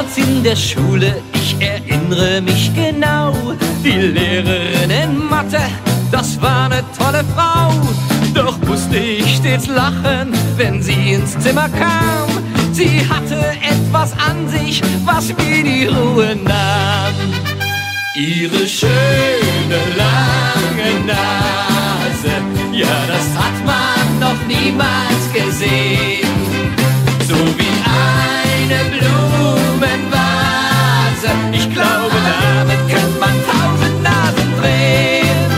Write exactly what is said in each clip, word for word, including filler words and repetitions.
Damals in der Schule, ich erinnere mich genau, die Lehrerin in Mathe, das war eine tolle Frau. Doch musste ich stets lachen, wenn sie ins Zimmer kam. Sie hatte etwas an sich, was mir die Ruhe nahm. Ihre schöne lange Nase, ja, das hat man noch niemals gesehen. So wie eine Blumenvase, ich glaube, damit könnte man tausend Nasen drehen.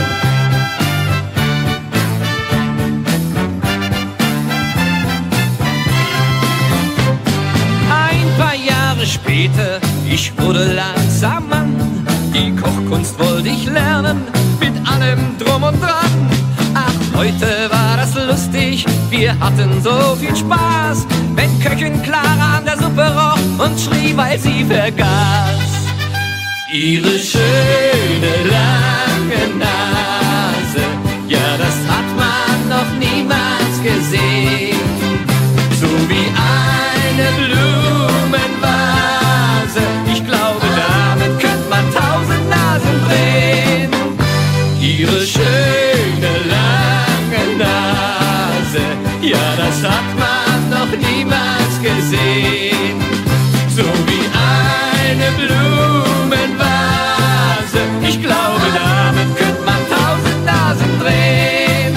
Ein paar Jahre später, ich wurde langsam Mann. Die Kochkunst wollte ich lernen, mit allem drum und dran. Ach, heute war das lustig, wir hatten so viel Spaß. Wenn Köchin Clara an der Suppe roch und schrie, weil sie vergaß. Ihre schöne lange Nase, ja, das hat man noch niemals gesehen. So wie eine Blumenvase, ich glaube, damit könnte man tausend Nasen drehen. Ihre schöne lange Nase, ja, das hat man noch niemals gesehen. So wie eine Blumenvase, ich glaube, damit könnte man tausend Nasen drehen.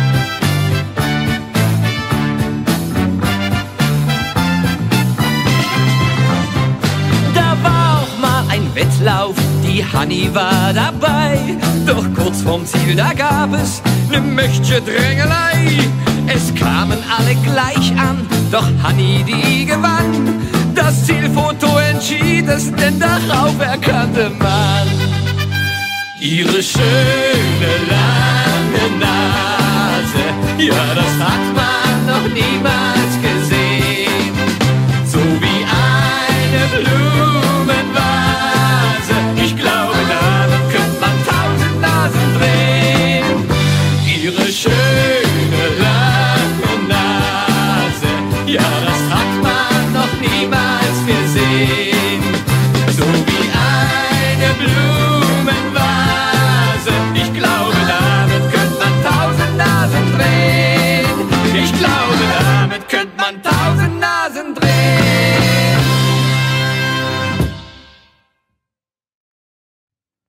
Da war auch mal ein Wettlauf, die Hanni war dabei. Doch kurz vorm Ziel, da gab es ne mächtige Drängelei. Es kamen alle gleich an, doch Hanni, die gewann. Das Zielfoto entschied es, denn darauf erkannte man ihre schöne lange Nase. Ja, das hat man noch niemals gesehen. So wie eine Blumenvase, ich glaube, damit könnte man tausend Nasen drehen. Ihre schöne lange Nase, ja, das hat man noch niemals gesehen. So wie eine Blumenvase, ich glaube, damit könnte man tausend Nasen drehen. Ich glaube, damit könnte man tausend Nasen drehen.